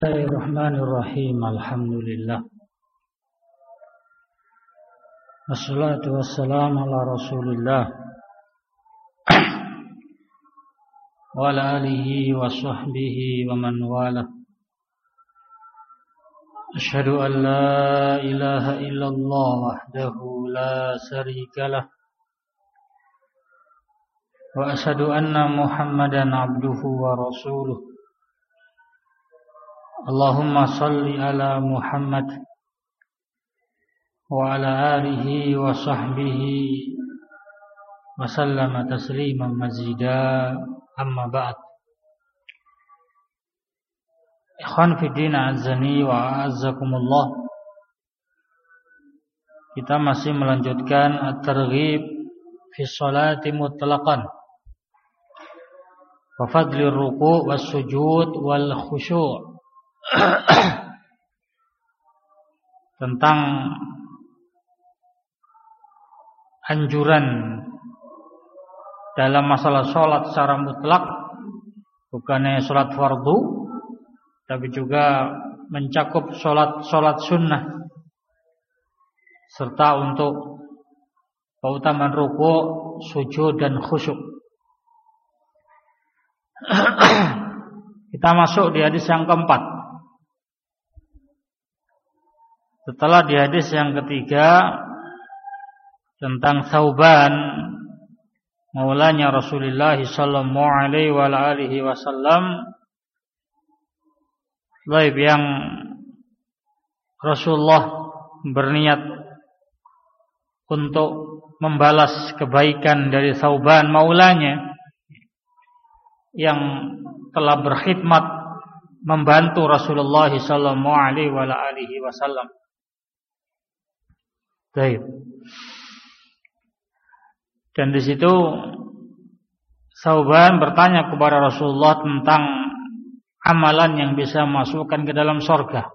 Bismillahirrahmanirrahim. Alhamdulillah. Wassalatu wassalamu ala Rasulillah wa ala alihi wa sahbihi wa man wala. Asyhadu an la ilaha illallah wahdahu la syarika lah. Wa asyhadu anna Muhammadan abduhu wa rasuluh. Allahumma salli ala Muhammad wa ala alihi wa sahbihi wa sallama tasliman mazida, amma ba'd. Ikhwan fi din, azzani wa a'azzakumullah. Kita masih melanjutkan at-targhib fi sholati mutlaqan wa fadli ruku' was sujud wal khusyu'. Tentang anjuran dalam masalah sholat secara mutlak, bukannya sholat fardu, tapi juga mencakup sholat sunnah, serta untuk keutamaan ruku', sujud dan khusyuk. Kita masuk di hadis yang keempat. Setelah di hadis yang ketiga tentang Thauban maulanya Rasulullah sallallahu alaihi wa alihi wasallam, yang Rasulullah berniat untuk membalas kebaikan dari Thauban maulanya yang telah berkhidmat membantu Rasulullah sallallahu alaihi wa alihi wasallam. Baik. Dan di situ Thauban bertanya kepada Rasulullah tentang amalan yang bisa masukkan ke dalam surga.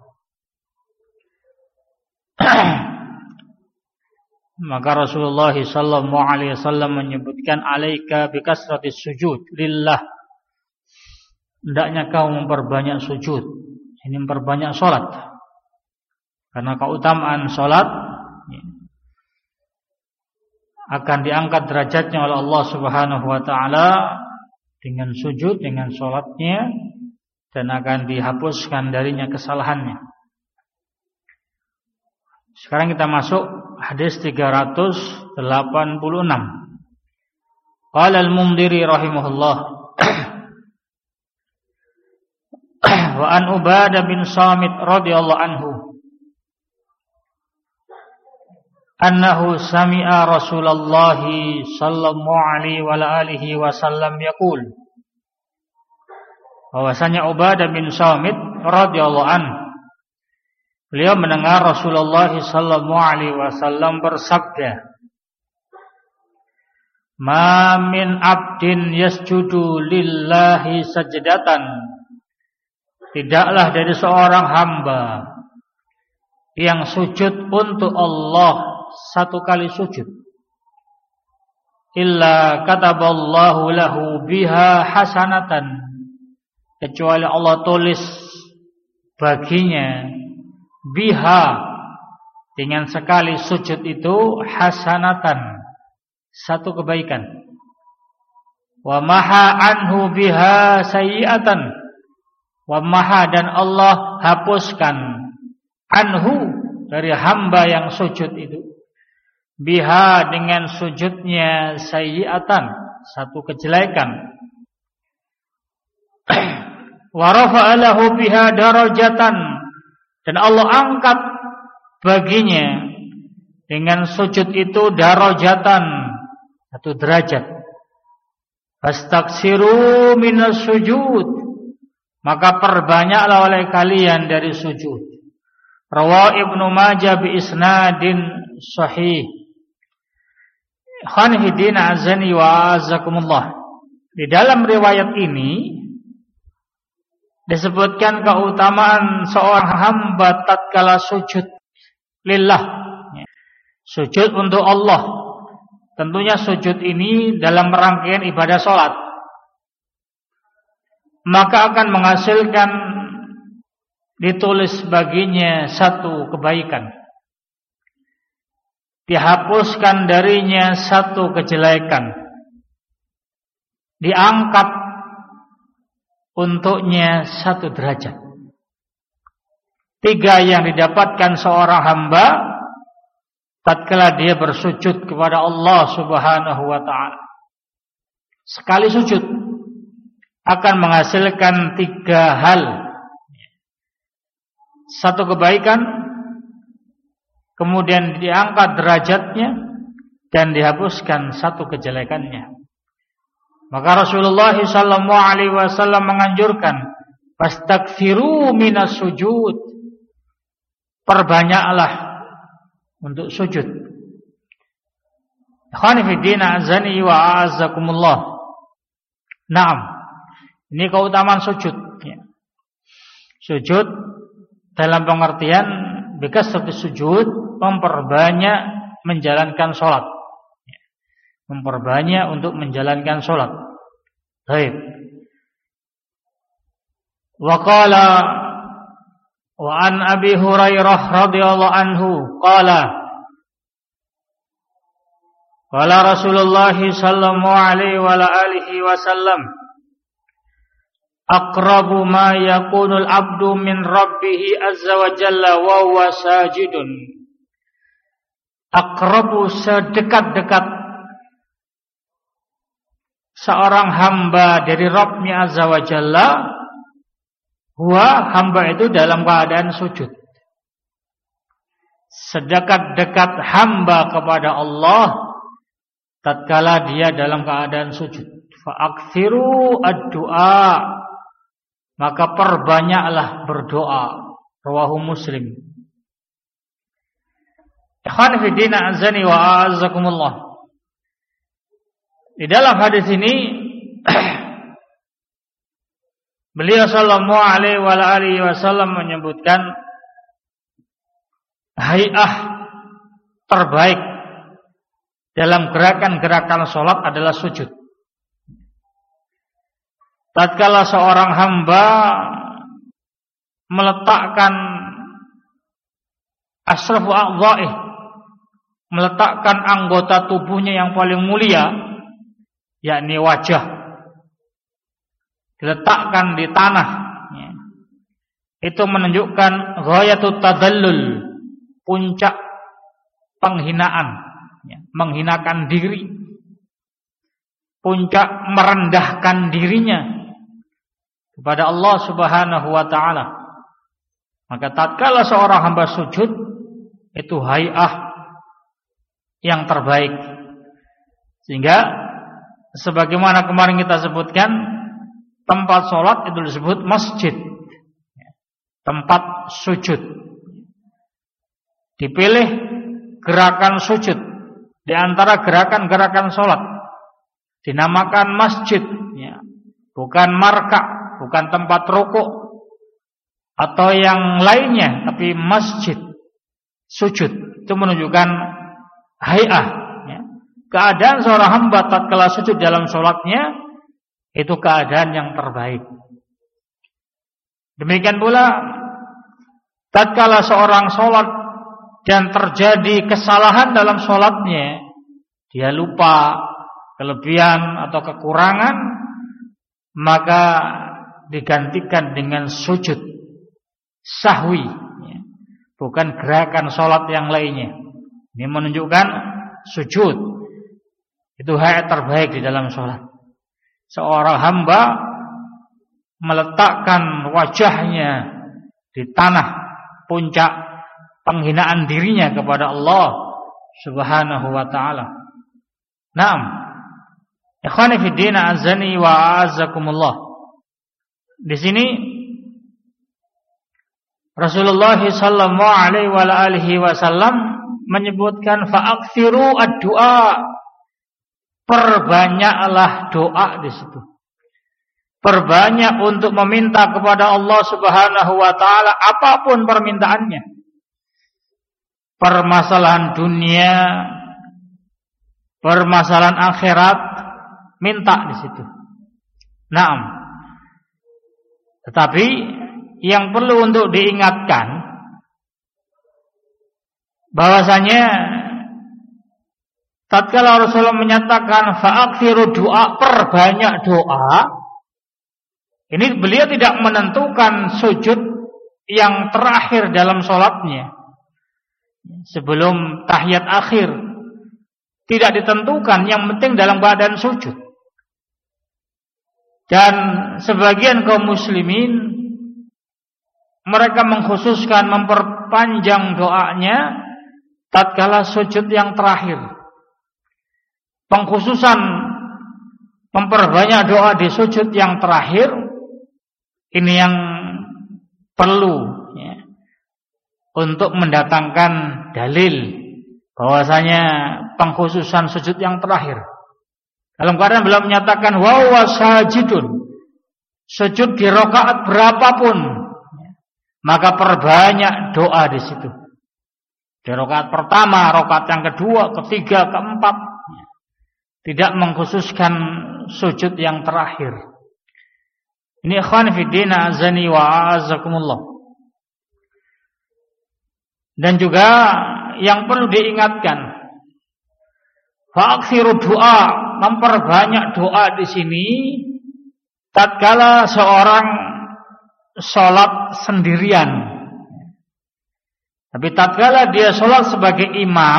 Maka Rasulullah sallallahu alaihi wasallam menyebutkan, alaika bikasratis sujud lillah. Hendaknya kau memperbanyak sujud. Ini memperbanyak salat. Karena keutamaan salat akan diangkat derajatnya oleh Allah Subhanahu wa taala dengan sujud, dengan salatnya, dan akan dihapuskan darinya kesalahannya. Sekarang kita masuk hadis 386. Qala al-Mundhiri rahimahullah wa an Ubadah bin Samit radhiyallahu anhu annahu sami'a Rasulullah sallallahu alaihi wa alihi wasallam yaqul, bahwasanya Ubadah bin Samit radhiyallahu anhu, beliau mendengar Rasulullah sallallahu alaihi wasallam bersabda, ma min abdin yasjudu lillahi sajdatan, tidaklah dari seorang hamba yang sujud untuk Allah satu kali sujud, illa kataballahu lahu biha hasanatan, kecuali Allah tulis baginya biha, dengan sekali sujud itu, hasanatan, satu kebaikan, wa maha anhu biha sayyi'atan, wa maha, dan Allah hapuskan, anhu, dari hamba yang sujud itu, biha, dengan sujudnya, sayyi'atan, satu kejelekan, wa rafa'a lahu biha darajatan, dan Allah angkat baginya dengan sujud itu darajatan, satu derajat. Fastaksiru minas sujud, maka perbanyaklah oleh kalian dari sujud. Rawahu Ibnu Majah bi isnadin sahih. Khanhidin azani wa azakumullah. Di dalam riwayat ini disebutkan keutamaan seorang hamba tatkala sujud lillah, sujud untuk Allah. Tentunya sujud ini dalam rangkaian ibadah salat. maka akan menghasilkan ditulis baginya satu kebaikan, dihapuskan darinya satu kejelekan, diangkat untuknya satu derajat. 3 yang didapatkan seorang hamba tatkala dia bersujud kepada Allah Subhanahu wa taala. Sekali sujud akan menghasilkan 3 hal. Satu kebaikan, kemudian diangkat derajatnya, dan dihapuskan satu kejelekannya. Maka Rasulullah SAW menganjurkan, "Fastaghfiru minas sujud." Perbanyaklah untuk sujud. Ikhwani fi din, azani wa a'azzakumullah. Naam. Ini keutamaan sujud. Sujud dalam pengertian bikasrati sujud, memperbanyak menjalankan sholat. Memperbanyak untuk menjalankan sholat. Baik. Wa qala wa an Abi Hurairah radhiyallahu anhu qala Rasulullah sallallahu alaihi wa alihi wasallam, aqrabu ma yakunul abdu min rabbih azza wa jalla wa huwa sajidun. Aqrabu, sedekat-dekat seorang hamba dari Rabbnya azza wa jalla, huwa, hamba itu dalam keadaan sujud. Sedekat-dekat hamba kepada Allah tatkala dia dalam keadaan sujud. Fa'akthiru ad-du'a, maka perbanyaklah berdoa. Rawahu Muslim. Ikhwan fi din, azani wa a'azzakumullah. Di dalam hadis ini beliau sallallahu alaihi wasallam menyebutkan hay'ah terbaik dalam gerakan-gerakan salat adalah sujud. Tatkala seorang hamba meletakkan asrafu a'dha'ih, meletakkan anggota tubuhnya yang paling mulia, yakni wajah, diletakkan di tanah, itu menunjukkan ghayatut tadallul, puncak penghinaan, menghinakan diri, puncak merendahkan dirinya kepada Allah Subhanahu wa taala. Maka tatkala seorang hamba sujud, itu hay'ah yang terbaik. Sehingga sebagaimana kemarin kita sebutkan, tempat sholat itu disebut masjid, tempat sujud. Dipilih gerakan sujud di antara gerakan-gerakan sholat, dinamakan masjid, bukan marka, bukan tempat rukuk atau yang lainnya, tapi masjid, sujud. Itu menunjukkan hay'ah, keadaan seorang hamba tatkala sujud dalam sholatnya, itu keadaan yang terbaik. Demikian pula tatkala seorang sholat dan terjadi kesalahan dalam sholatnya, dia lupa, kelebihan atau kekurangan, maka digantikan dengan sujud sahwi, bukan gerakan sholat yang lainnya. Ini menunjukkan sujud itu hal terbaik di dalam sholat. Seorang hamba meletakkan wajahnya di tanah, puncak penghinaan dirinya kepada Allah Subhanahu wa taala. Naam. Ikhwani fi din, azani wa a'azzakumullah. Di sini Rasulullah sallallahu alaihi wa alihi wasallam menyebutkan fa'akthiru ad-du'a. Perbanyaklah doa di situ. Perbanyak untuk meminta kepada Allah Subhanahu wa taala apapun permintaannya. Permasalahan dunia, permasalahan akhirat, minta di situ. Naam. Tetapi yang perlu untuk diingatkan bahwasanya tatkala Rasulullah menyatakan fa'akthiru doa, perbanyak doa, ini beliau tidak menentukan sujud yang terakhir dalam sholatnya sebelum tahiyat akhir, tidak ditentukan, yang penting dalam keadaan sujud. Dan sebagian kaum muslimin mereka mengkhususkan memperpanjang doanya tatkala sujud yang terakhir. Pengkhususan memperbanyak doa di sujud yang terakhir ini yang perlu untuk mendatangkan dalil bahwasanya pengkhususan sujud yang terakhir. Dalam keadaan beliau menyatakan wa huwa sajidun, sujud di rakaat berapapun, maka perbanyak doa di situ. Di rakaat pertama, rakaat yang kedua, ketiga, keempat, tidak mengkhususkan sujud yang terakhir. Ini ikhwan fiddin azani wa a'azakumullah. Dan juga yang perlu diingatkan, fa'aksiru doa, memperbanyak doa di sini tatkala seorang sholat sendirian. Tapi tatkala dia sholat sebagai imam,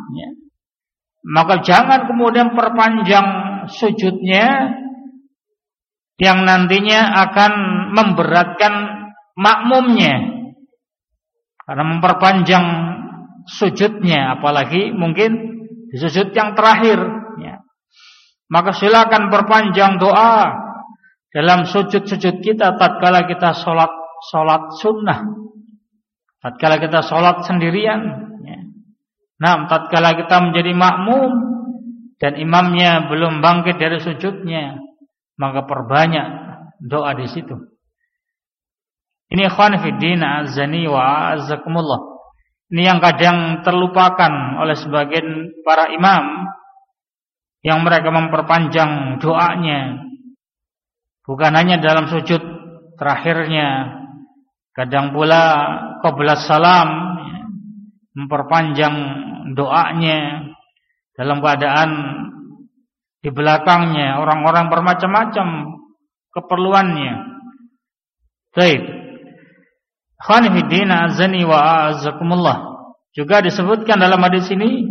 maka jangan kemudian perpanjang sujudnya yang nantinya akan memberatkan makmumnya. Karena memperpanjang sujudnya, apalagi mungkin di sujud yang terakhir, maka silakan perpanjang doa dalam sujud-sujud kita tatkala kita sholat sunnah, tatkala kita sholat sendirian. Nah, tatkala kita menjadi makmum dan imamnya belum bangkit dari sujudnya, maka perbanyak doa di situ. Ini ikhwan fiddin azani wa azakumullah. Ini yang kadang terlupakan oleh sebagian para imam, yang mereka memperpanjang doanya bukan hanya dalam sujud terakhirnya, kadang pula qabla salam memperpanjang doanya dalam keadaan di belakangnya orang-orang bermacam-macam keperluannya. Baik, ikhwan fillah azani wa a'azakumullah. Juga disebutkan dalam hadis ini,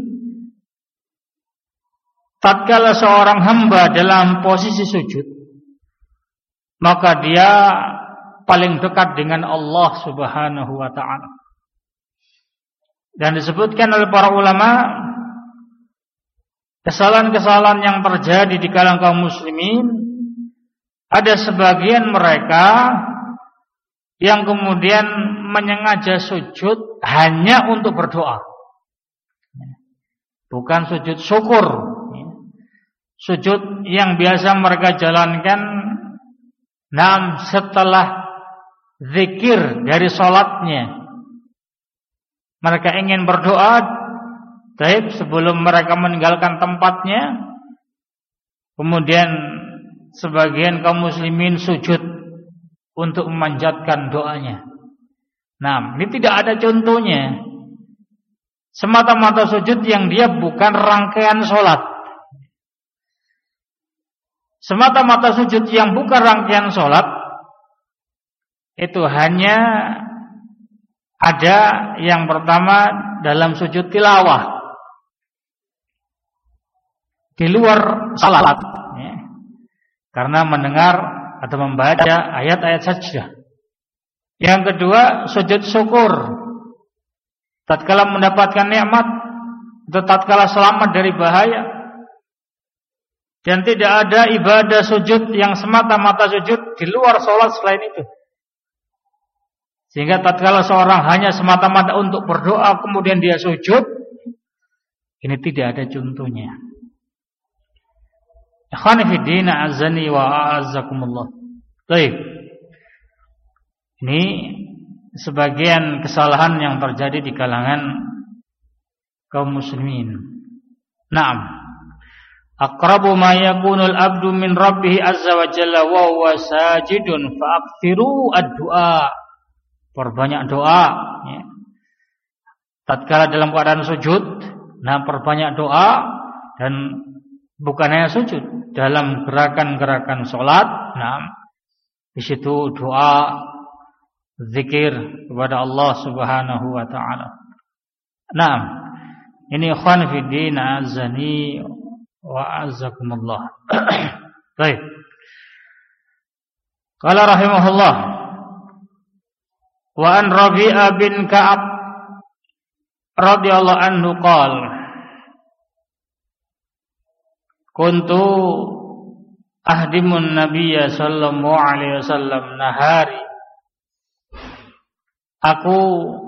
tatkala seorang hamba dalam posisi sujud, maka dia paling dekat dengan Allah Subhanahu wa ta'ala. Dan disebutkan oleh para ulama, kesalahan-kesalahan yang terjadi di kalangan kaum muslimin, ada sebagian mereka yang kemudian menyengaja sujud hanya untuk berdoa, bukan sujud syukur. Sujud yang biasa mereka jalankan setelah zikir dari sholatnya. Mereka ingin berdoa, tapi sebelum mereka meninggalkan tempatnya, kemudian sebagian kaum muslimin sujud untuk memanjatkan doanya. Nah, ini tidak ada contohnya. Semata-mata sujud yang dia bukan rangkaian sholat. Semata-mata sujud yang bukan rangkaian sholat, itu hanya ada yang pertama dalam sujud tilawah, di luar salat, karena mendengar atau membaca ayat-ayat sajdah. Yang kedua, sujud syukur, tatkala mendapatkan nikmat atau tatkala selamat dari bahaya. Dan tidak ada ibadah sujud yang semata-mata sujud di luar sholat selain itu. Sehingga tatkala seorang hanya semata-mata untuk berdoa kemudian dia sujud, ini tidak ada contohnya. Ikhwan fillah azani wa a'azakumullah. Baik. Ini sebagian kesalahan yang terjadi di kalangan kaum muslimin. Naam. Aqrabu ma yakunul abdu min rabbih azza wa jalla wa huwa sajidun fa'akthiru ad-du'a. perbanyak doa, ya. Tatkala dalam keadaan sujud, perbanyak doa, dan bukan hanya sujud, dalam gerakan-gerakan sholat, di situ doa, zikir kepada Allah Subhanahu wa taala. Ini ikhwan fi din, azani wa azakumullah. Baik. Qala rahimahullah, wa an Rabi'ah bin Ka'ab radhiyallahu anhu qala, kuntu ahdimun nabiyya sallallahu alaihi wasallam nahari. Aku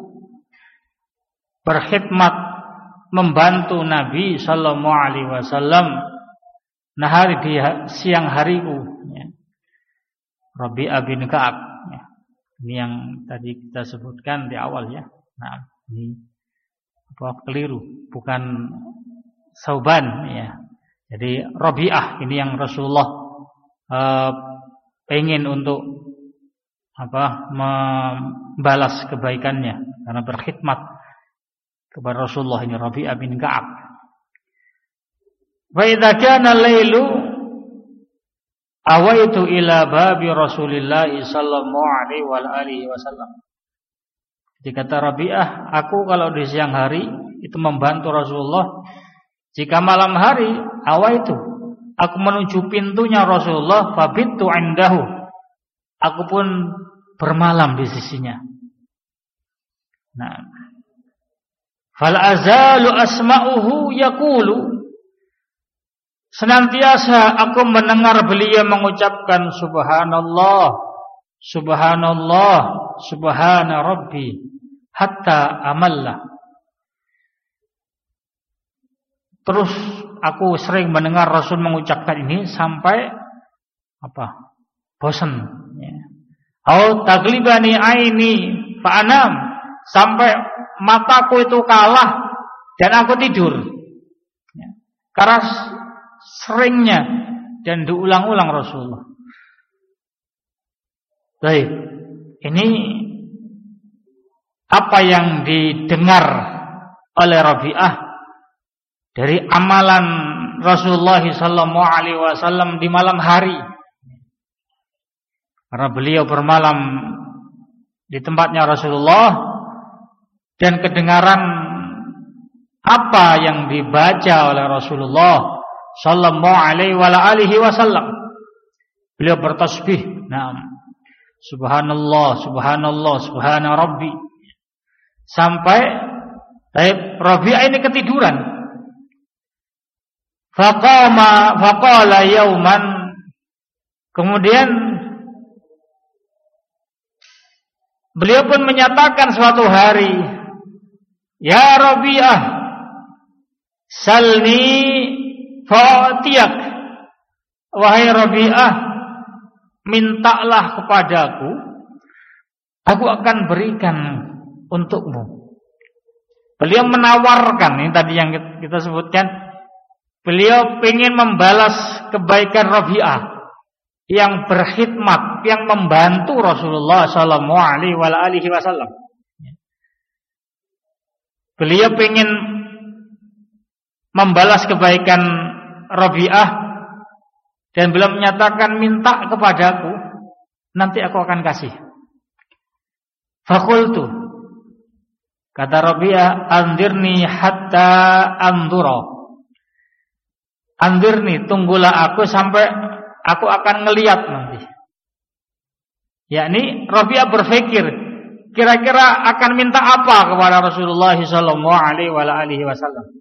berkhidmat membantu Nabi sallallahu alaihi wasallam nahari, di siang hariku, ya. Rabi'ah bin Ka'ab, ya. Ini yang tadi kita sebutkan di awal, ya. Ini keliru, bukan Sauban, ya. Jadi Rabi'ah ini yang Rasulullah pengen untuk membalas kebaikannya karena berkhidmat kepada Rasulullah. Ini Rabi'ah bin Ka'ab. Wa idza kana al-lailu awaitu ila babi Rasulillah sallallahu alaihi wa alihi wasallam. Jadi kata Rabi'ah, aku kalau di siang hari itu membantu Rasulullah. Jika malam hari, awaitu, aku menuju pintunya Rasulullah, fabittu indahu, aku pun bermalam di sisinya. Fal azalu asma'uhu yaqulu, senantiasa aku mendengar beliau mengucapkan subhanallah, subhanallah, subhana rabbi, hatta amalla. Terus aku sering mendengar Rasul mengucapkan ini sampai bosan, ya. Au taglibani aini fa'anam, sampai mataku itu kalah dan aku tidur, ya. Karena seringnya dan diulang-ulang Rasulullah. Baik, ini apa yang didengar oleh Rabi'ah dari amalan Rasulullah sallallahu alaihi wasallam di malam hari. Karena beliau bermalam di tempatnya Rasulullah, dan kedengaran apa yang dibaca oleh Rasulullah sallallahu alaihi wasallam. Beliau bertasbih, subhanallah, subhanallah, subhana rabbi, sampai Rabi'ah ini ketiduran. Faqala yauman, kemudian beliau pun menyatakan suatu hari, ya Rabi'ah, salni fa'tiyak, wahai Rabi'ah, mintalah kepadaku, aku akan berikan untukmu. Beliau menawarkan, ini tadi yang kita sebutkan, beliau ingin membalas kebaikan Rabi'ah yang berkhidmat, yang membantu Rasulullah sallallahu alaihi wasallam. Beliau ingin membalas kebaikan Rabi'ah, dan beliau menyatakan, minta kepadaku, nanti aku akan kasih. Fakultu, kata Rabi'ah, andirni hatta andura. Andirni, tunggulah aku sampai aku akan ngelihat nanti. Yakni Rabi'ah berpikir, kira-kira akan minta apa kepada Rasulullah sallallahu alaihi wasallam.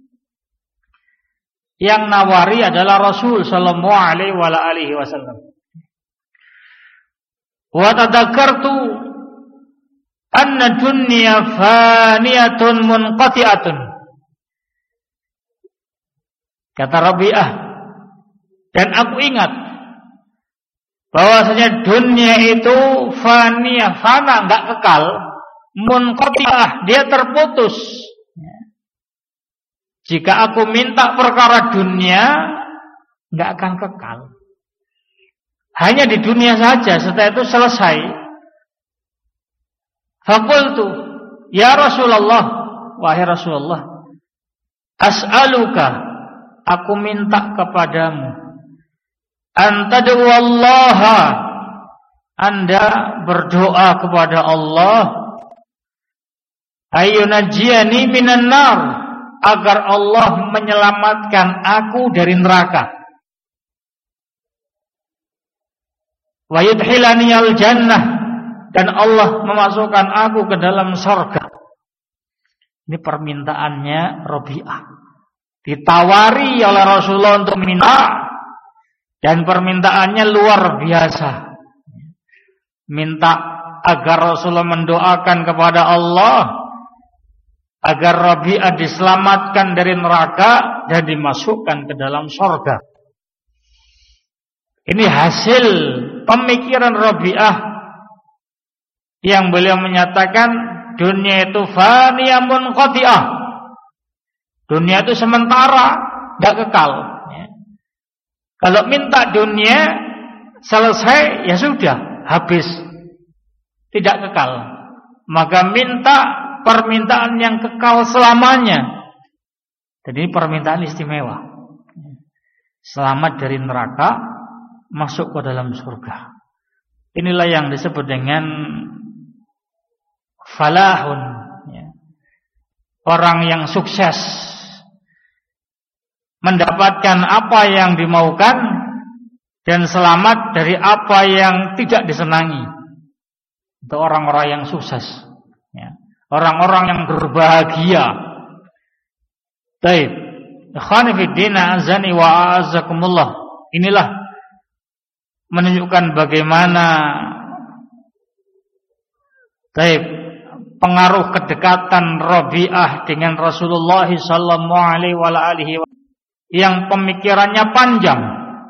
Yang nawari adalah Rasul sallallahu alaihi wasallam. Wa tadakkartu anna dunya faniyatun munqati'atun. Kata Rabi'ah, dan aku ingat bahwasanya dunia itu faniyah, fana, enggak kekal, munqati'ah, dia terputus. Jika aku minta perkara dunia, enggak akan kekal. Hanya di dunia saja, setelah itu selesai. Faqultu, ya Rasulullah, wahai Rasulullah, as'aluka, aku minta kepadamu, antad'u Allah, Anda berdoa kepada Allah, ayyunajjiyani minan nar, agar Allah menyelamatkan aku dari neraka, wa yudkhilani al-jannah, dan Allah memasukkan aku ke dalam surga. Ini permintaannya Rabi'ah, ditawari oleh Rasulullah untuk minta, dan permintaannya luar biasa. Minta agar Rasulullah mendoakan kepada Allah agar Rabi'ah diselamatkan dari neraka dan dimasukkan ke dalam surga. Ini hasil pemikiran Rabi'ah yang beliau menyatakan dunia itu faniyah munqati'ah. Dunia itu sementara, tidak kekal. Kalau minta dunia selesai, ya sudah, habis, tidak kekal. Maka minta permintaan yang kekal selamanya. Jadi ini permintaan istimewa. Selamat dari neraka, masuk ke dalam surga. Inilah yang disebut dengan falahun, orang yang sukses, mendapatkan apa yang dimaukan dan selamat dari apa yang tidak disenangi. Itu orang-orang yang sukses, orang-orang yang berbahagia. Baik, ikhwani fid din, azani wa azakumullah. Inilah menunjukkan bagaimana pengaruh kedekatan Rabi'ah dengan Rasulullah sallallahu alaihi wasallam, yang pemikirannya panjang,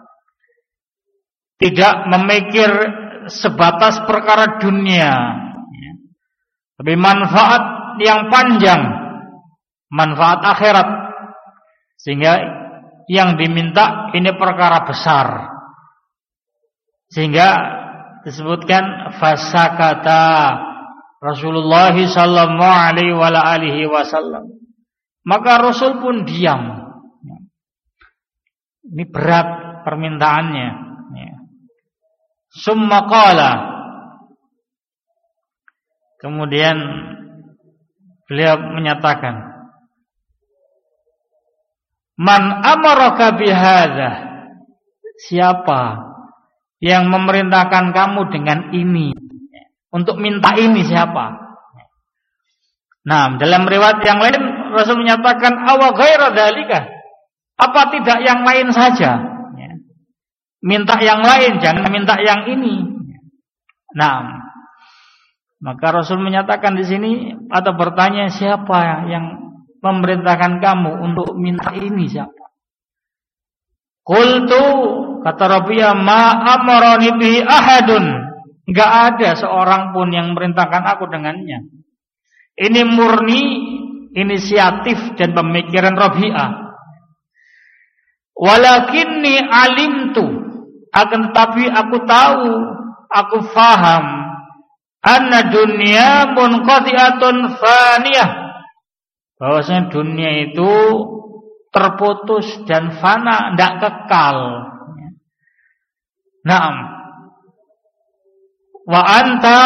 tidak memikir sebatas perkara dunia, tapi manfaat yang panjang, manfaat akhirat, sehingga yang diminta ini perkara besar, sehingga disebutkan fasakata Rasulullah sallallahu alaihi wasallam, maka Rasul pun diam. Ini berat permintaannya. Summa qala, kemudian beliau menyatakan, man amaraka bihadza, siapa yang memerintahkan kamu dengan ini, untuk minta ini, siapa? Nah, dalam riwayat yang lain Rasul menyatakan awa ghaira dzalika, apa tidak yang lain saja? Minta yang lain, jangan minta yang ini. Nah, maka Rasul menyatakan di sini atau bertanya, siapa yang memerintahkan kamu untuk minta ini, siapa? Qultu, kata Rabi'ah, ma amarani bihi ahadun, enggak ada seorang pun yang memerintahkan aku dengannya. Ini murni inisiatif dan pemikiran Rabi'ah. Walakinni alimtu, akan tetapi aku tahu, aku faham, anna dunya munqati'atun faniyah, bahwasanya dunia itu terputus dan fana, tidak kekal. Naam. Wa anta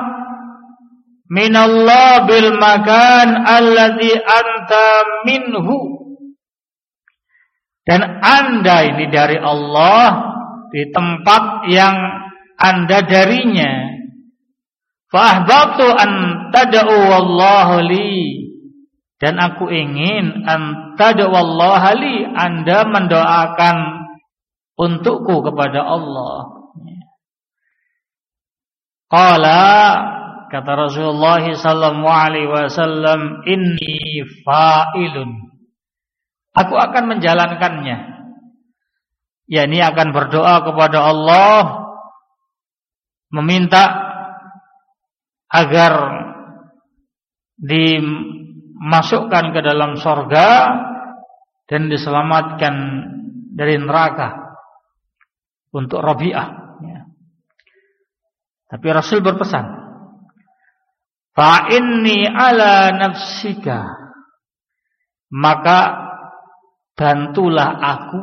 minallah bil makan alladhi anta minhu, dan Anda ini dari Allah di tempat yang Anda darinya. Fa ahbabtu an tad'u wallahu li, dan aku ingin an tad'u wallahu li, Anda mendoakan untukku kepada Allah. Qala, kata Rasulullah sallallahu alaihi wasallam, inni fa'ilun, aku akan menjalankannya. yakni akan berdoa kepada Allah, meminta agar dimasukkan ke dalam surga dan diselamatkan dari neraka untuk Rabi'ah. Tapi Rasul berpesan, Fa inni ala nafsika, maka bantulah aku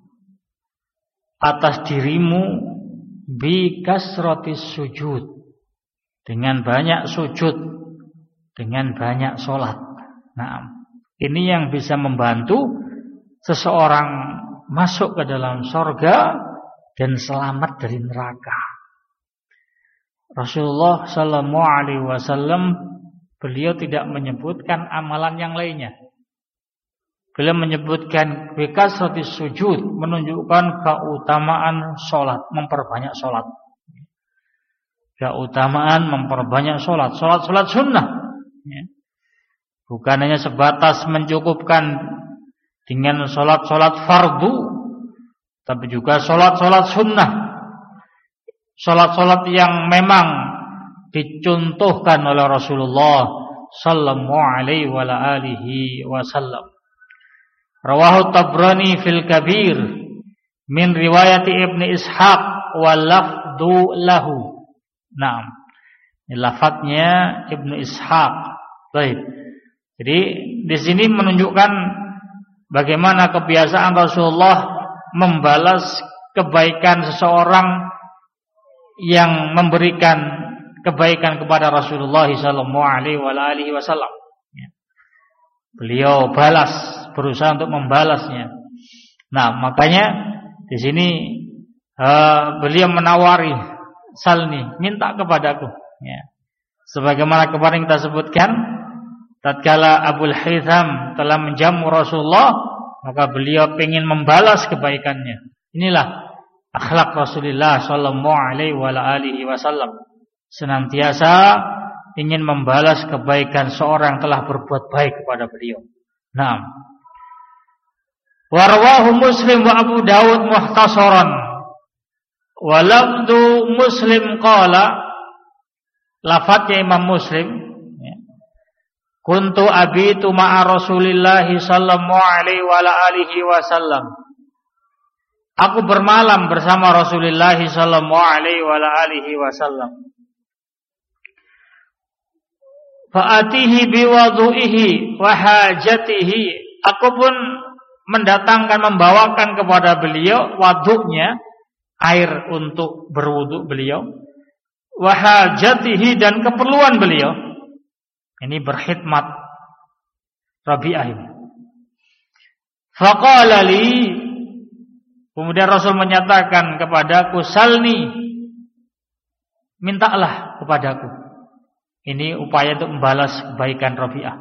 atas dirimu bi kasratis sujud, dengan banyak sujud, dengan banyak sholat. Nah, ini yang bisa membantu seseorang masuk ke dalam surga dan selamat dari neraka. Rasulullah sallallahu alaihi wasallam, beliau tidak menyebutkan amalan yang lainnya. Beliau menyebutkan bikasratis sujud, menunjukkan keutamaan sholat, memperbanyak sholat. Keutamaan memperbanyak sholat, sholat sunnah. Bukan hanya sebatas mencukupkan dengan sholat fardu, tapi juga sholat sunnah. Sholat yang memang dicontohkan oleh Rasulullah sallallahu alaihi wasallam. Rawahu Tabrani fil Kabir min riwayati Ibnu Ishaq wal lafdhu lahu. Naam. Ini lafadznya Ibnu Ishaq. Baik. Jadi di sini menunjukkan bagaimana kebiasaan Rasulullah membalas kebaikan seseorang yang memberikan kebaikan kepada Rasulullah sallallahu alaihi wasallam. Beliau balas, berusaha untuk membalasnya. Nah, makanya di sini beliau menawari, salni, minta kepadaku. Ya. Sebagaimana kemarin kita sebutkan, tatkala Abul Haytham telah menjamu Rasulullah, maka beliau ingin membalas kebaikannya. Inilah akhlak Rasulullah sallallahu alaihi wasallam, senantiasa ingin membalas kebaikan seorang yang telah berbuat baik kepada beliau. Naam. Warwahu Muslim wa Abu Dawud muhtasaran. Wa lafdhu Muslim qala, lafadznya Imam Muslim, kuntu abitu ma'a Rasulillah sallallahu alaihi wasallam. Aku bermalam bersama Rasulullah sallallahu alaihi wasallam. Fa'atihi biwadhu'ihi wa hajatihi. Aku pun mendatangkan, membawakan kepada beliau wadhu'nya, air untuk berwudhu beliau, wa hajatihi, dan keperluan beliau. Ini berkhidmat Rabi'ah ini. Faqala li, kemudian Rasul menyatakan kepadaku, salni, mintalah kepadaku. Ini upaya untuk membalas kebaikan Rabi'ah.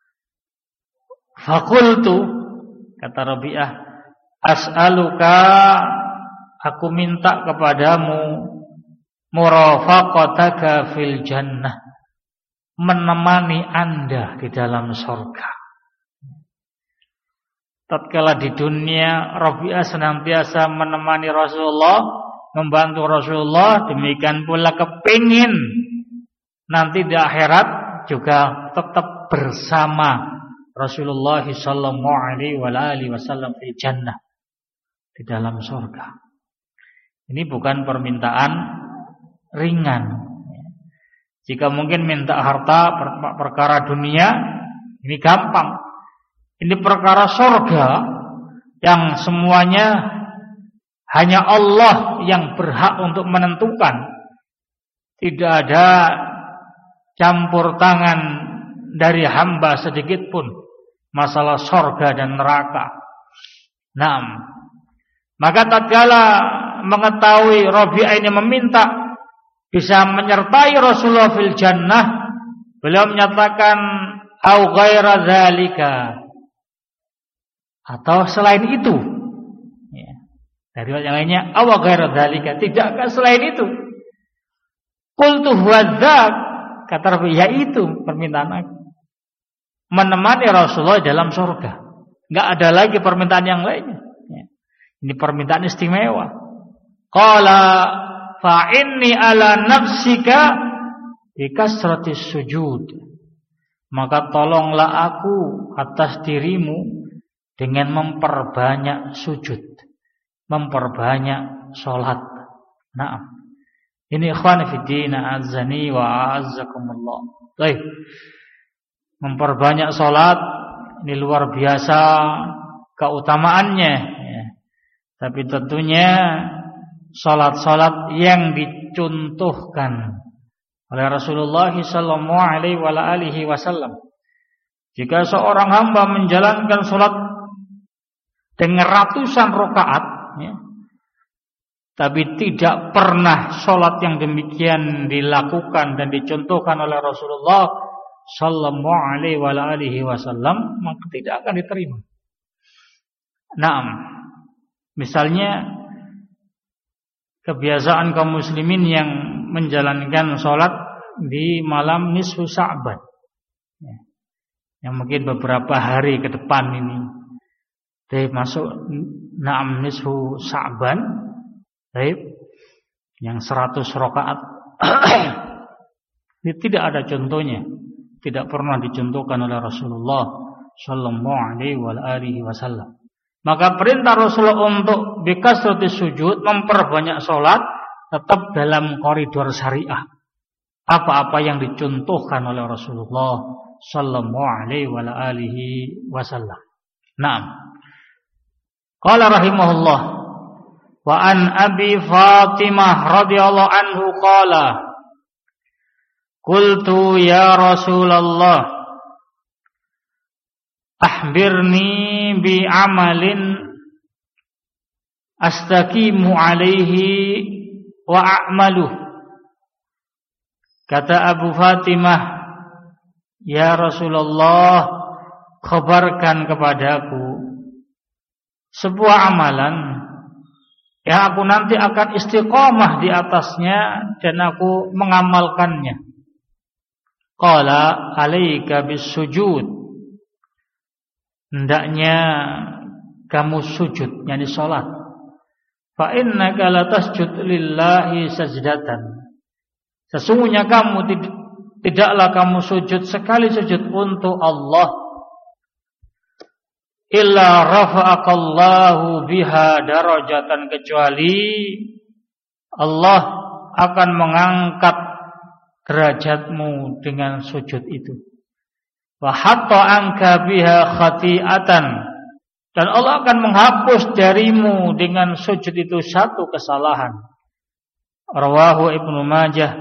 Faqultu, kata Rabi'ah, as'aluka, aku minta kepadamu, murafaqataka fil jannah, menemani Anda di dalam surga. Tatkala di dunia Rabi'ah senantiasa menemani Rasulullah, membantu Rasulullah, demikian pula kepingin nanti di akhirat juga tetap bersama Rasulullah sallallahu alaihi wasallam di jannah, di dalam surga. Ini bukan permintaan ringan. Jika mungkin minta harta, perkara dunia, ini gampang. Ini perkara surga yang semuanya hanya Allah yang berhak untuk menentukan. Tidak ada campur tangan dari hamba sedikit pun masalah surga dan neraka. Naam. Maka tatkala mengetahui Rabi'ah ini meminta bisa menyertai Rasulullah fil jannah, beliau menyatakan au ghaira dzalika, atau selain itu. Ya. Dari yang lainnya au ghaira dzalika, tidakkah selain itu? Qultu huwa dzak, kata Rabi, yaitu permintaan aku, menemani Rasulullah dalam surga. Enggak ada lagi permintaan yang lainnya. Ya. Ini permintaan istimewa. Qala fa inni ala nafsika bi kasratis sujud. Maka tolonglah aku atas dirimu dengan memperbanyak sujud, memperbanyak salat. Naam. Ini ikhwan fi din, azani wa a'azzakumullah. Baik. Memperbanyak salat ini luar biasa keutamaannya ya. Tapi tentunya salat-salat yang dicontohkan oleh Rasulullah sallallahu alaihi wasallam. Jika seorang hamba menjalankan salat dengan ratusan rakaat ya, tapi tidak pernah salat yang demikian dilakukan dan dicontohkan oleh Rasulullah sallallahu alaihi wasallam, maka tidak akan diterima. Naam. Misalnya kebiasaan kaum muslimin yang menjalankan salat di malam nisfu Sya'ban. Ya. Yang mungkin beberapa hari ke depan ini masuk naam nisfu Sya'ban, yang 100 rakaat. Ini tidak ada contohnya, tidak pernah dicontohkan oleh Rasulullah sallallahu alaihi wasallam. Maka perintah Rasulullah untuk bikasrati sujud, memperbanyak salat, tetap dalam koridor syariah. Apa-apa yang dicontohkan oleh Rasulullah sallallahu alaihi wasallam. Naam. Qala rahimahullah wa an Abi Fatimah radhiyallahu anhu qala qultu ya Rasulullah akhbirni bi amalin astaqimu alaihi wa a'maluh. Kata Abu Fatimah, ya Rasulullah, khabarkan kepadaku sebuah amalan yang aku nanti akan istiqamah di atasnya dan aku mengamalkannya. Qala alaika bis-sujud. Hendaknya kamu sujud, yakni salat. Fa innaka la tasjud lillahi sajdatan. Sesungguhnya kamu tidaklah kamu sujud sekali sujud untuk Allah, illa rafa'akallahu biha darajatan, kecuali Allah akan mengangkat derajatmu dengan sujud itu. Wa hatta anka biha khati'atan, dan Allah akan menghapus darimu dengan sujud itu satu kesalahan. Rawahu Ibnu Majah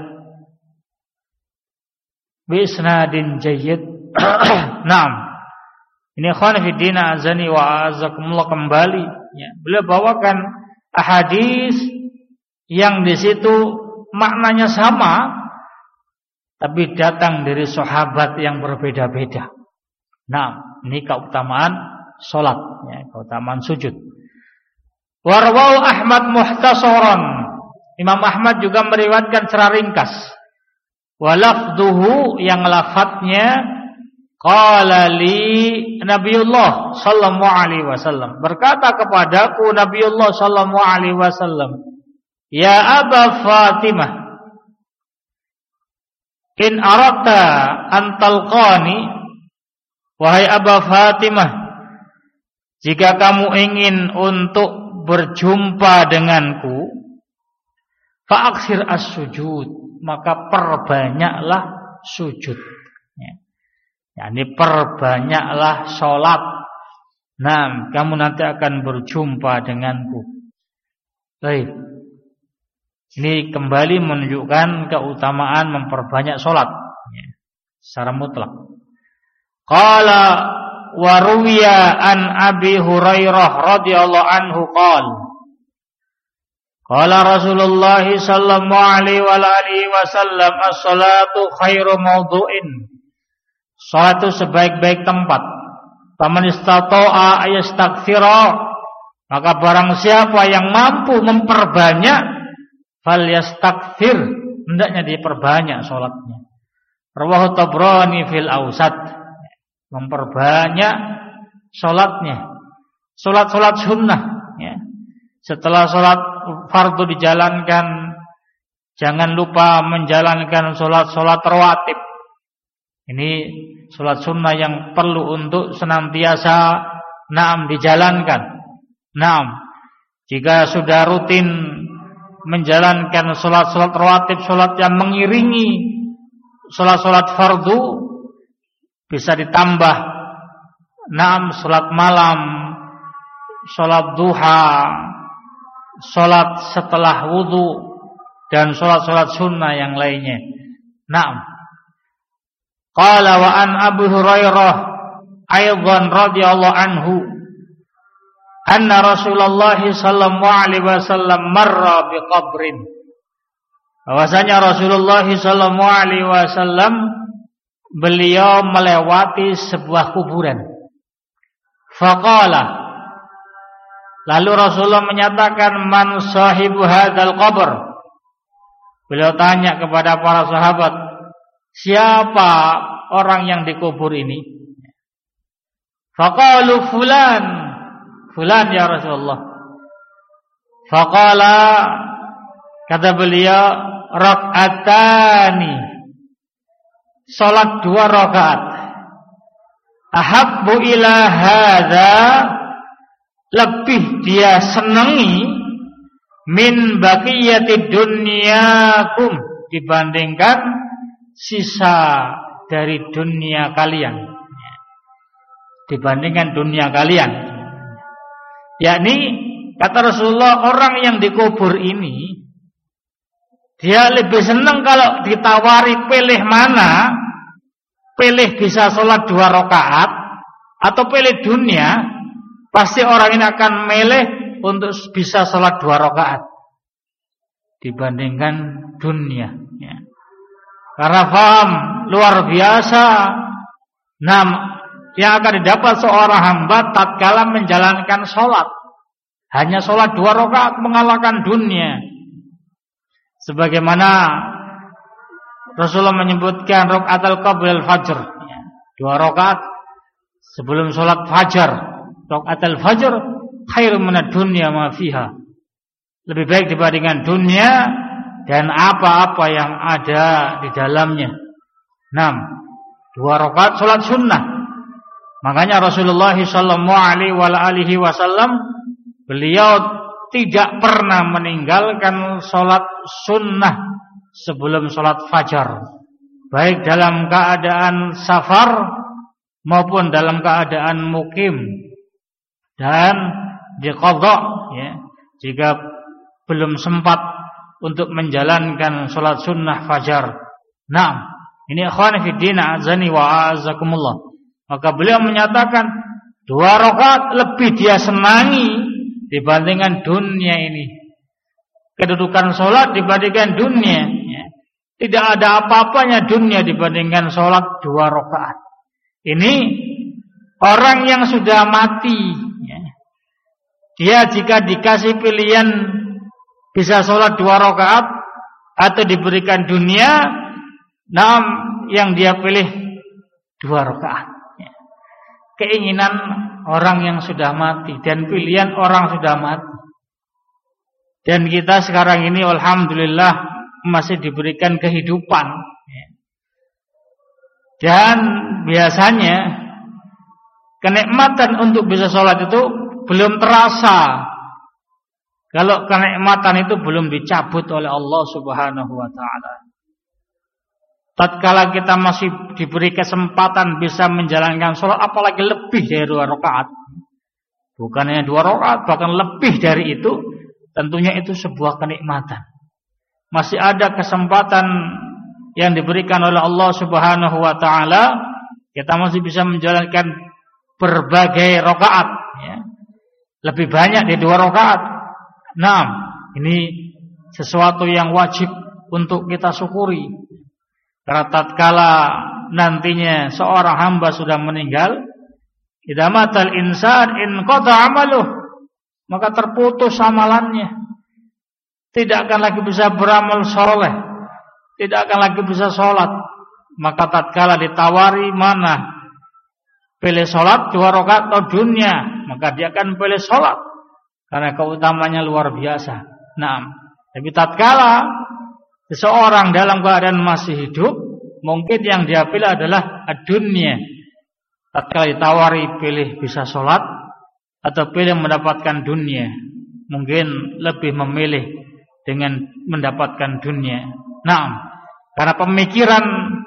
bi isnadin jayyid. Naam. Ini ikhwan fillah azani wa azakumullah kembali ya. Beliau bawakan hadis yang di situ maknanya sama, tapi datang dari sahabat yang berbeda-beda. Nah, ini keutamaan salat ya, keutamaan sujud. Warwau Ahmad muhtasaran. Imam Ahmad juga meriwayatkan secara ringkas. Wa lafdhuhu, yang lafadznya qala li Nabiullah sallallahu alaihi wasallam, berkata kepadaku Nabiullah sallallahu alaihi wasallam, ya Aba Fatimah, in aradta an talqani, wahai Aba Fatimah, jika kamu ingin untuk berjumpa denganku, fa'aksir as-sujud, maka perbanyaklah sujud. Yani perbanyaklah sholat. Nah, kamu nanti akan berjumpa denganku. Baik. Ini kembali menunjukkan keutamaan memperbanyak sholat ya, secara mutlak. Qala wa ruwiya an Abi Hurairah radhiyallahu anhu qala Rasulullah sallallahu alaihi wa alihi wasallam, as-salatu khairu mawdu'in. Salat itu sebaik-baik tempat. Faman istata'a ayastaghfira, maka barang siapa yang mampu memperbanyak, falyastaghfir, hendaknya diperbanyak salatnya. Rawahu Tabrani fil Awsat, memperbanyak salatnya. Salat-salat sunnah ya. Setelah salat fardu dijalankan, jangan lupa menjalankan salat-salat rawatib. Ini salat sunnah yang perlu untuk senantiasa dijalankan. Jika sudah rutin menjalankan salat-salat rawatib, salat yang mengiringi salat fardu bisa ditambah. Salat malam, salat duha, salat setelah wudu, dan salat-salat sunnah yang lainnya. Qala wa an Abu Hurairah aidan radhiyallahu anhu anna Rasulullah sallallahu alaihi wasallam marra biqabrin. Bahwasanya Rasulullah sallallahu alaihi wasallam beliau melewati sebuah kuburan. Faqala, lalu Rasulullah menyatakan, man sahibu hadzal qabr. Beliau tanya kepada para sahabat, siapa orang yang dikubur ini? Faqalu fulan, fulan ya Rasulullah. Faqala, kata beliau, rak'atani, salat 2 rakaat. Ahabbu ila hadza, lebih dia senangi min baqiyati dunyakum, dibandingkan sisa dari dunia kalian, dibandingkan dunia kalian. Yakni kata Rasulullah, orang yang dikubur ini dia lebih senang kalau ditawari pilih mana, pilih bisa sholat 2 rakaat atau pilih dunia, pasti orang ini akan milih untuk bisa sholat 2 rakaat dibandingkan dunia. Karena paham luar biasa yang akan didapat seorang hamba tatkala menjalankan sholat. Hanya sholat 2 rakaat mengalahkan dunia. Sebagaimana Rasulullah menyebutkan rakaatul qabla al-fajr, 2 rakaat sebelum sholat fajar. Rakaatul fajr khairum minad dunya ma fiha, lebih baik dibandingkan dunia dan apa-apa yang ada di dalamnya. 2 rakaat sholat sunnah. Makanya Rasulullah sallallahu alaihi wasallam beliau tidak pernah meninggalkan sholat sunnah sebelum sholat fajar, baik dalam keadaan safar maupun dalam keadaan mukim, dan diqadha jika belum sempat untuk menjalankan sholat sunnah fajar. Ini ikhwan fiddin azani wa azakumullah. Maka beliau menyatakan 2 rakaat lebih dia senangi dibandingkan dunia ini. Kedudukan sholat dibandingkan dunia, tidak ada apa-apanya dunia dibandingkan sholat 2 rakaat. Ini orang yang sudah mati, dia jika dikasih pilihan bisa sholat 2 rakaat atau diberikan dunia, yang dia pilih 2 rakaat. Keinginan orang yang sudah mati dan pilihan orang sudah mati. Dan kita sekarang ini alhamdulillah masih diberikan kehidupan. Dan biasanya kenikmatan untuk bisa sholat itu belum terasa kalau kenikmatan itu belum dicabut oleh Allah Subhanahu wa ta'ala. Tatkala kita masih diberi kesempatan bisa menjalankan sholat, apalagi lebih dari 2 rakaat, bukan hanya 2 rakaat, bahkan lebih dari itu, tentunya itu sebuah kenikmatan. Masih ada kesempatan yang diberikan oleh Allah Subhanahu wa ta'ala, kita masih bisa menjalankan berbagai rakaat, lebih banyak dari 2 rakaat. Ini sesuatu yang wajib untuk kita syukuri. Karena tatkala nantinya seorang hamba sudah meninggal, idza matal insan inqata amaluh, maka terputus amalannya. Tidak akan lagi bisa beramal saleh, tidak akan lagi bisa sholat. Maka tatkala ditawari mana, pilih sholat 2 rakaat atau dunia, maka dia akan pilih sholat karena keutamanya luar biasa. Tapi tatkala seseorang dalam keadaan masih hidup, mungkin yang dia pilih adalah dunia. Tatkala ditawari pilih bisa sholat atau pilih mendapatkan dunia, mungkin lebih memilih dengan mendapatkan dunia. Karena pemikiran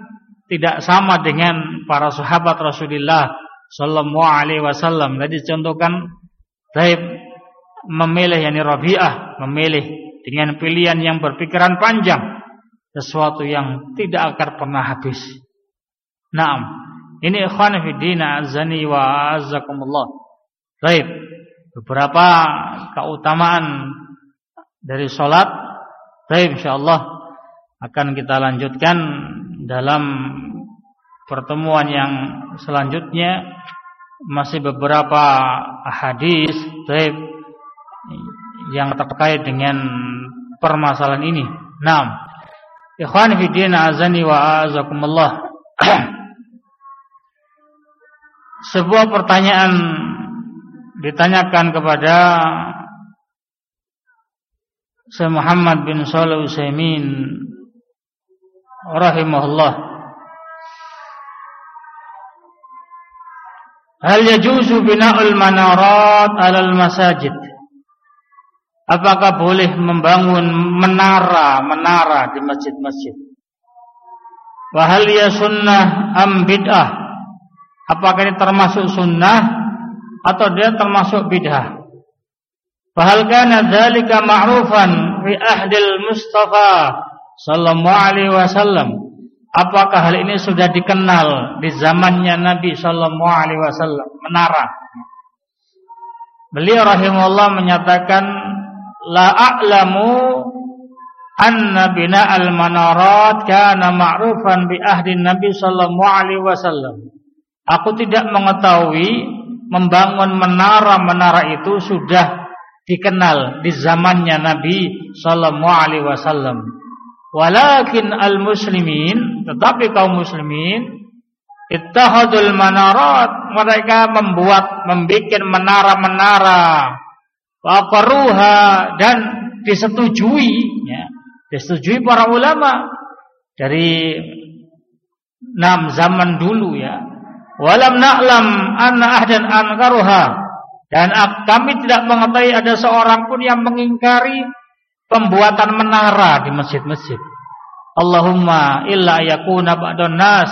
tidak sama dengan para sahabat Rasulullah sallallahu alaihi wasallam. Tadi contohkan Taib memilih Rabi'ah memilih dengan pilihan yang berpikiran panjang, sesuatu yang tidak akan pernah habis. Naam, ini ikhwan fi din azani wa azzakumullah. Baik, beberapa keutamaan dari salat. Baik, insyaallah akan kita lanjutkan dalam pertemuan yang selanjutnya. Masih beberapa hadis baik yang terkait dengan permasalahan ini. Naam. Ikhwan fi din azani wa azakumullah. Sebuah pertanyaan ditanyakan kepada Syekh Muhammad bin Shalih Al-Utsaimin rahimahullah. Hal yajuzu bina'ul manarat 'alal masajid? Apakah boleh membangun menara di masjid-masjid? Wa hal ya sunnah am bid'ah? Apakah ini termasuk sunnah atau dia termasuk bid'ah? Fa hal kana dzalika ma'rufan fi ahdil Mustafa sallallahu alaihi wasallam? Apakah hal ini sudah dikenal di zamannya Nabi sallallahu alaihi wasallam, menara? Beliau rahimahullah menyatakan la a'lamu anna bina'al manarat kana ma'rufan bi ahdi Nabi sallallahu alaihi wasallam. Aku tidak mengetahui membangun menara itu sudah dikenal di zamannya Nabi sallallahu alaihi wasallam. Walakin al-muslimin, tetapi kaum muslimin ittahadul manarat, mereka membuat menara-menara, waqaruha, dan disetujui para ulama dari zaman dulu ya. Walam na'lam anna ahdan ankaruha, dan kami tidak mengetahui ada seorang pun yang mengingkari pembuatan menara di masjid-masjid. Allahumma illa yakuna ba'dun nas,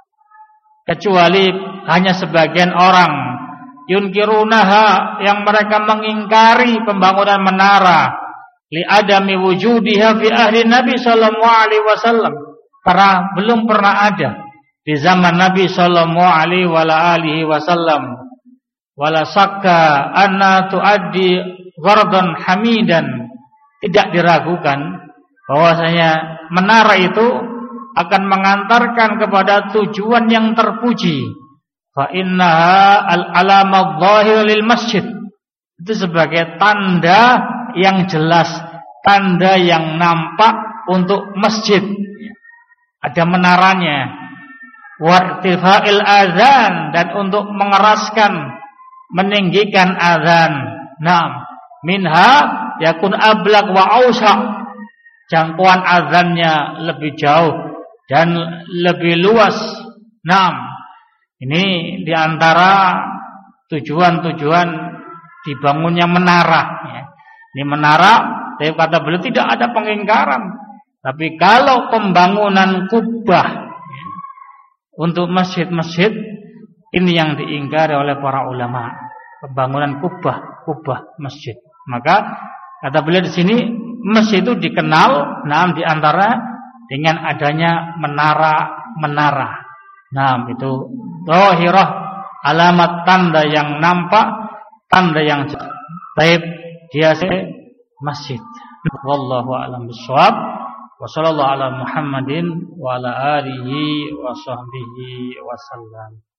kecuali hanya sebagian orang yunkirunaha, yang mereka mengingkari pembangunan menara li adami wujudiha fi ahli Nabi sallallahu alaihi wasallam, karena belum pernah ada di zaman Nabi sallallahu alaihi wasallam. Wala sakka anna tuaddi ghardan hamidan, tidak diragukan bahwasanya menara itu akan mengantarkan kepada tujuan yang terpuji. Fa innaha al-alama adh-dhahir lil masjid, itu sebagai tanda yang jelas, tanda yang nampak untuk masjid. Ada menaranya. Wa irtifa'il adzan, dan untuk mengeraskan, meninggikan azan. Naam, minha yakun ablaq wa ausa, jangkauan azannya lebih jauh dan lebih luas. Naam, ini diantara tujuan-tujuan dibangunnya menara ya. Ini menara, tapi kata beliau tidak ada pengingkaran. Tapi kalau pembangunan kubah ya, untuk masjid-masjid, ini yang diingkari oleh para ulama, pembangunan kubah masjid. Maka kata beliau di sini, masjid itu dikenal di antara dengan adanya menara. Nah, itu zahirah, alamat tanda yang nampak, tanda yang baik dia masjid. Wallahu a'lam bishawab. Wa sallallahu ala Muhammadin wa ala alihi wa sahbihi wasallam.